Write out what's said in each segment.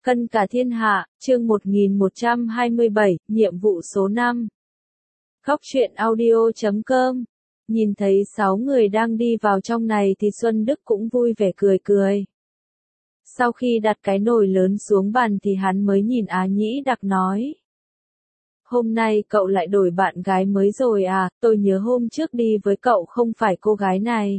Cân cả thiên hạ, chương 1127, nhiệm vụ số 5. Góc truyện audio.com. Nhìn thấy 6 người đang đi vào trong này thì Xuân Đức cũng vui vẻ cười cười. Sau khi đặt cái nồi lớn xuống bàn thì hắn mới nhìn Á Nhĩ Đặc nói. Hôm nay cậu lại đổi bạn gái mới rồi à, tôi nhớ hôm trước đi với cậu không phải cô gái này.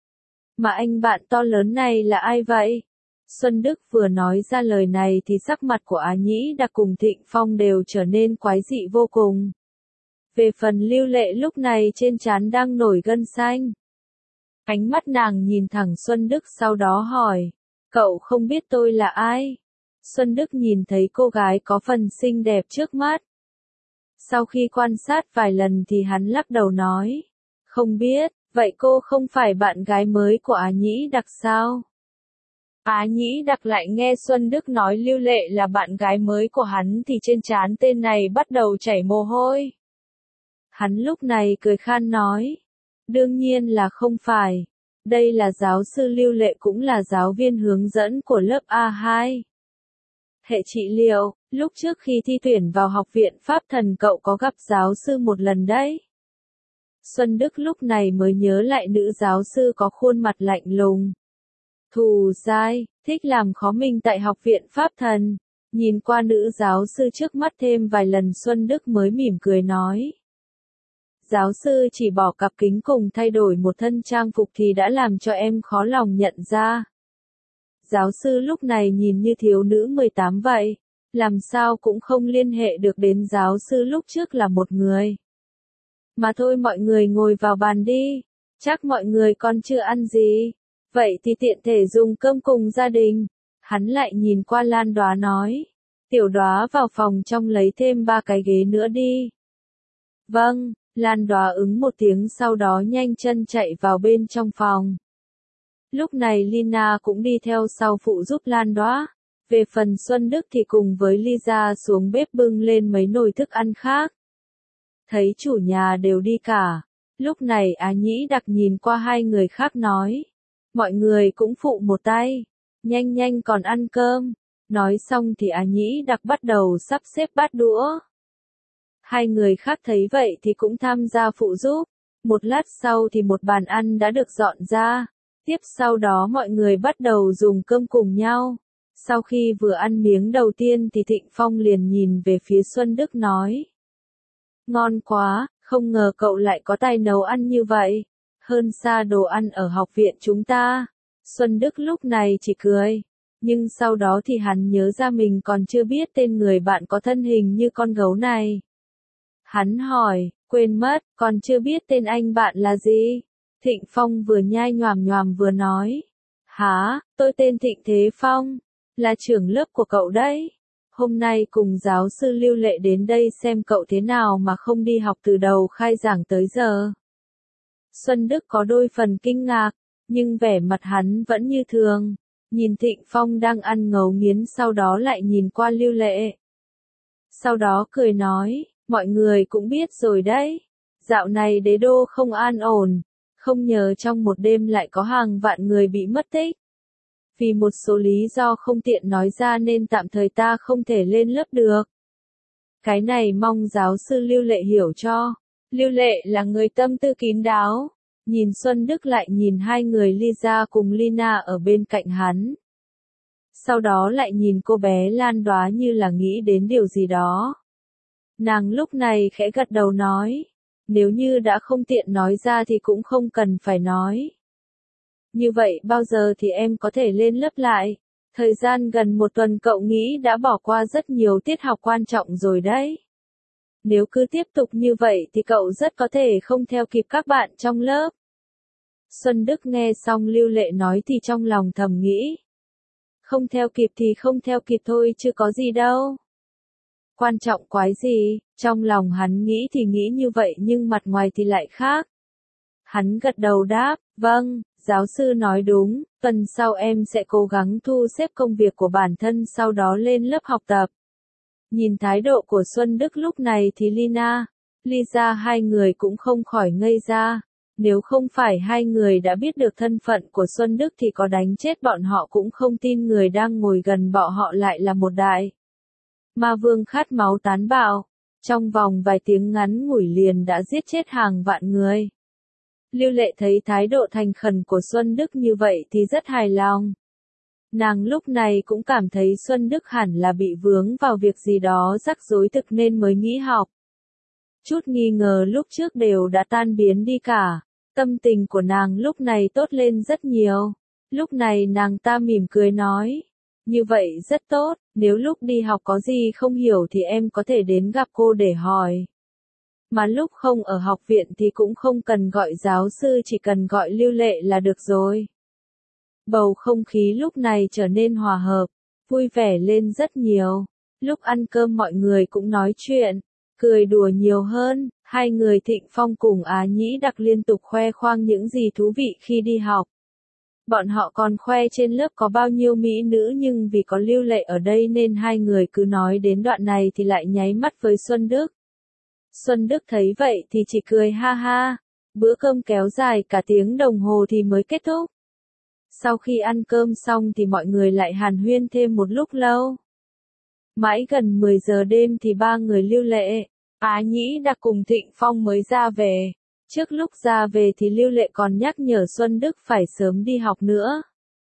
Mà anh bạn to lớn này là ai vậy? Xuân Đức vừa nói ra lời này thì sắc mặt của Á Nhĩ Đặc cùng Thịnh Phong đều trở nên quái dị vô cùng. Về phần Lưu Lệ lúc này trên trán đang nổi gân xanh. Ánh mắt nàng nhìn thẳng Xuân Đức sau đó hỏi, cậu không biết tôi là ai? Xuân Đức nhìn thấy cô gái có phần xinh đẹp trước mắt. Sau khi quan sát vài lần thì hắn lắc đầu nói, không biết, vậy cô không phải bạn gái mới của Á Nhĩ Đặc sao? Á Nhĩ Đặc lại nghe Xuân Đức nói Lưu Lệ là bạn gái mới của hắn thì trên trán tên này bắt đầu chảy mồ hôi. Hắn lúc này cười khan nói, đương nhiên là không phải. Đây là giáo sư Lưu Lệ cũng là giáo viên hướng dẫn của lớp A2. Hệ trị liệu, lúc trước khi thi tuyển vào học viện Pháp Thần cậu có gặp giáo sư một lần đấy. Xuân Đức lúc này mới nhớ lại nữ giáo sư có khuôn mặt lạnh lùng. Thù dai, thích làm khó mình tại học viện Pháp Thần. Nhìn qua nữ giáo sư trước mắt thêm vài lần Xuân Đức mới mỉm cười nói. Giáo sư chỉ bỏ cặp kính cùng thay đổi một thân trang phục thì đã làm cho em khó lòng nhận ra. Giáo sư lúc này nhìn như thiếu nữ 18 vậy, làm sao cũng không liên hệ được đến giáo sư lúc trước là một người. Mà thôi mọi người ngồi vào bàn đi, chắc mọi người còn chưa ăn gì. Vậy thì tiện thể dùng cơm cùng gia đình. Hắn lại nhìn qua Lan Đoá nói. Tiểu Đoá vào phòng trong lấy thêm 3 cái ghế nữa đi. Vâng, Lan Đoá ứng một tiếng sau đó nhanh chân chạy vào bên trong phòng. Lúc này Lina cũng đi theo sau phụ giúp Lan Đoá. Về phần Xuân Đức thì cùng với Lisa xuống bếp bưng lên mấy nồi thức ăn khác. Thấy chủ nhà đều đi cả. Lúc này Á Nhĩ Đặc nhìn qua hai người khác nói. Mọi người cũng phụ một tay, nhanh nhanh còn ăn cơm. Nói xong thì Á Nhĩ Đặc bắt đầu sắp xếp bát đũa. Hai người khác thấy vậy thì cũng tham gia phụ giúp. Một lát sau thì một bàn ăn đã được dọn ra. Tiếp sau đó mọi người bắt đầu dùng cơm cùng nhau. Sau khi vừa ăn miếng đầu tiên thì Thịnh Phong liền nhìn về phía Xuân Đức nói. Ngon quá, không ngờ cậu lại có tài nấu ăn như vậy. Hơn xa đồ ăn ở học viện chúng ta. Xuân Đức lúc này chỉ cười. Nhưng sau đó thì hắn nhớ ra mình còn chưa biết tên người bạn có thân hình như con gấu này. Hắn hỏi, quên mất, còn chưa biết tên anh bạn là gì? Thịnh Phong vừa nhai nhoàm nhoàm vừa nói. Hả, tôi tên Thịnh Thế Phong, là trưởng lớp của cậu đấy. Hôm nay cùng giáo sư Lưu Lệ đến đây xem cậu thế nào mà không đi học từ đầu khai giảng tới giờ. Xuân Đức có đôi phần kinh ngạc, nhưng vẻ mặt hắn vẫn như thường. Nhìn Thịnh Phong đang ăn ngấu nghiến sau đó lại nhìn qua Lưu Lệ. Sau đó cười nói, mọi người cũng biết rồi đấy. Dạo này đế đô không an ổn, không nhờ trong một đêm lại có hàng vạn người bị mất tích. Vì một số lý do không tiện nói ra nên tạm thời ta không thể lên lớp được. Cái này mong giáo sư Lưu Lệ hiểu cho. Lưu Lệ là người tâm tư kín đáo. Nhìn Xuân Đức lại nhìn hai người Lisa cùng Lina ở bên cạnh hắn. Sau đó lại nhìn cô bé Lan Đoá như là nghĩ đến điều gì đó. Nàng lúc này khẽ gật đầu nói. Nếu như đã không tiện nói ra thì cũng không cần phải nói. Như vậy bao giờ thì em có thể lên lớp lại? Thời gian gần một tuần cậu nghĩ đã bỏ qua rất nhiều tiết học quan trọng rồi đấy. Nếu cứ tiếp tục như vậy thì cậu rất có thể không theo kịp các bạn trong lớp. Xuân Đức nghe xong Lưu Lệ nói thì trong lòng thầm nghĩ. Không theo kịp thì không theo kịp thôi chứ có gì đâu. Quan trọng quái gì, trong lòng hắn nghĩ thì nghĩ như vậy nhưng mặt ngoài thì lại khác. Hắn gật đầu đáp, vâng, giáo sư nói đúng, tuần sau em sẽ cố gắng thu xếp công việc của bản thân sau đó lên lớp học tập. Nhìn thái độ của Xuân Đức lúc này thì Lina, Lisa hai người cũng không khỏi ngây ra. Nếu không phải hai người đã biết được thân phận của Xuân Đức thì có đánh chết bọn họ cũng không tin người đang ngồi gần bọn họ lại là một đại ma vương khát máu tàn bạo. Trong vòng vài tiếng ngắn ngủi liền đã giết chết hàng vạn người. Lưu Lệ thấy thái độ thành khẩn của Xuân Đức như vậy thì rất hài lòng. Nàng lúc này cũng cảm thấy Xuân Đức hẳn là bị vướng vào việc gì đó rắc rối thực nên mới nghỉ học. Chút nghi ngờ lúc trước đều đã tan biến đi cả. Tâm tình của nàng lúc này tốt lên rất nhiều. Lúc này nàng ta mỉm cười nói. Như vậy rất tốt, nếu lúc đi học có gì không hiểu thì em có thể đến gặp cô để hỏi. Mà lúc không ở học viện thì cũng không cần gọi giáo sư, chỉ cần gọi Lưu Lệ là được rồi. Bầu không khí lúc này trở nên hòa hợp, vui vẻ lên rất nhiều. Lúc ăn cơm mọi người cũng nói chuyện, cười đùa nhiều hơn. Hai người Thịnh Phong cùng Á Nhĩ Đặc liên tục khoe khoang những gì thú vị khi đi học. Bọn họ còn khoe trên lớp có bao nhiêu mỹ nữ, nhưng vì có Lưu Lệ ở đây nên hai người cứ nói đến đoạn này thì lại nháy mắt với Xuân Đức. Xuân Đức thấy vậy thì chỉ cười ha ha. Bữa cơm kéo dài cả tiếng đồng hồ thì mới kết thúc. Sau khi ăn cơm xong thì mọi người lại hàn huyên thêm một lúc lâu. Mãi gần 10 giờ đêm thì ba người Lưu Lệ, Á Nhĩ Đặc cùng Thịnh Phong mới ra về. Trước lúc ra về thì Lưu Lệ còn nhắc nhở Xuân Đức phải sớm đi học nữa.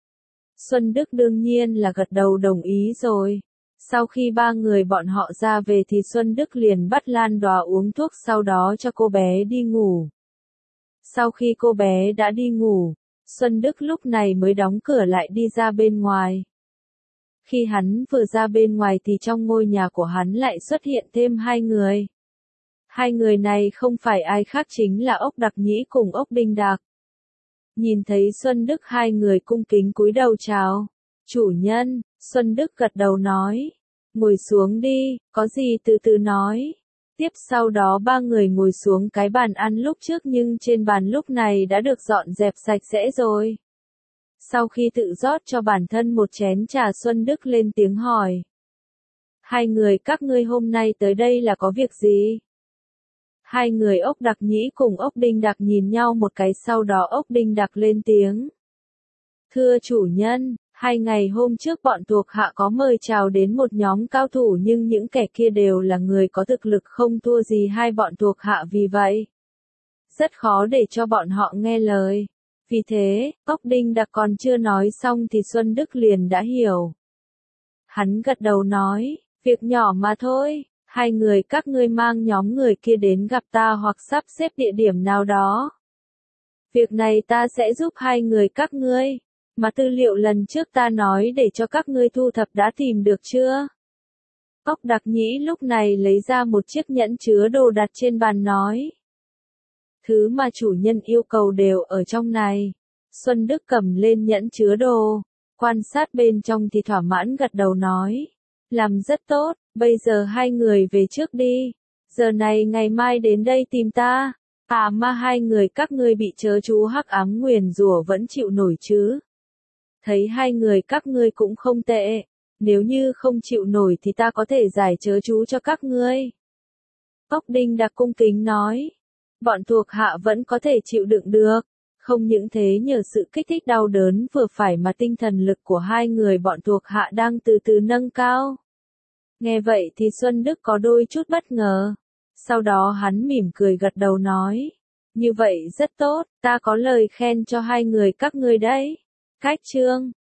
Xuân Đức đương nhiên là gật đầu đồng ý rồi. Sau khi ba người bọn họ ra về thì Xuân Đức liền bắt Lan Đòa uống thuốc, sau đó cho cô bé đi ngủ. Sau khi cô bé đã đi ngủ, Xuân Đức lúc này mới đóng cửa lại đi ra bên ngoài. Khi hắn vừa ra bên ngoài thì trong ngôi nhà của hắn lại xuất hiện thêm hai người. Hai người này không phải ai khác chính là Ốc Đặc Nhĩ cùng Ốc Đinh Đạc. Nhìn thấy Xuân Đức, hai người cung kính cúi đầu chào. Chủ nhân, Xuân Đức gật đầu nói. Ngồi xuống đi, có gì từ từ nói. Tiếp sau đó ba người ngồi xuống cái bàn ăn lúc trước, nhưng trên bàn lúc này đã được dọn dẹp sạch sẽ rồi. Sau khi tự rót cho bản thân một chén trà, Xuân Đức lên tiếng hỏi. Hai người các ngươi hôm nay tới đây là có việc gì? Hai người Ốc Đặc Nhĩ cùng Ốc Đinh Đạc nhìn nhau một cái, sau đó Ốc Đinh Đạc lên tiếng. Thưa chủ nhân, 2 ngày hôm trước bọn thuộc hạ có mời chào đến một nhóm cao thủ, nhưng những kẻ kia đều là người có thực lực không thua gì hai bọn thuộc hạ, vì vậy rất khó để cho bọn họ nghe lời. Vì thế, Ốc Đinh Đạc còn chưa nói xong thì Xuân Đức liền đã hiểu. Hắn gật đầu nói, việc nhỏ mà thôi. Hai người các ngươi mang nhóm người kia đến gặp ta hoặc sắp xếp địa điểm nào đó. Việc này ta sẽ giúp hai người các ngươi. Mà tư liệu lần trước ta nói để cho các ngươi thu thập đã tìm được chưa? Ốc Đặc Nhĩ lúc này lấy ra một chiếc nhẫn chứa đồ đặt trên bàn nói. Thứ mà chủ nhân yêu cầu đều ở trong này. Xuân Đức cầm lên nhẫn chứa đồ, quan sát bên trong thì thỏa mãn gật đầu nói. Làm rất tốt, bây giờ hai người về trước đi. Giờ này ngày mai đến đây tìm ta. À mà hai người các ngươi bị chớ chú hắc ám nguyền rủa vẫn chịu nổi chứ? Thấy hai người các ngươi cũng không tệ. Nếu như không chịu nổi thì ta có thể giải chớ chú cho các ngươi. Ốc Đinh Đạc cung kính nói. Bọn thuộc hạ vẫn có thể chịu đựng được. Không những thế, nhờ sự kích thích đau đớn vừa phải mà tinh thần lực của hai người bọn thuộc hạ đang từ từ nâng cao. Nghe vậy thì Xuân Đức có đôi chút bất ngờ. Sau đó hắn mỉm cười gật đầu nói. Như vậy rất tốt, ta có lời khen cho hai người các ngươi đấy. Cách chương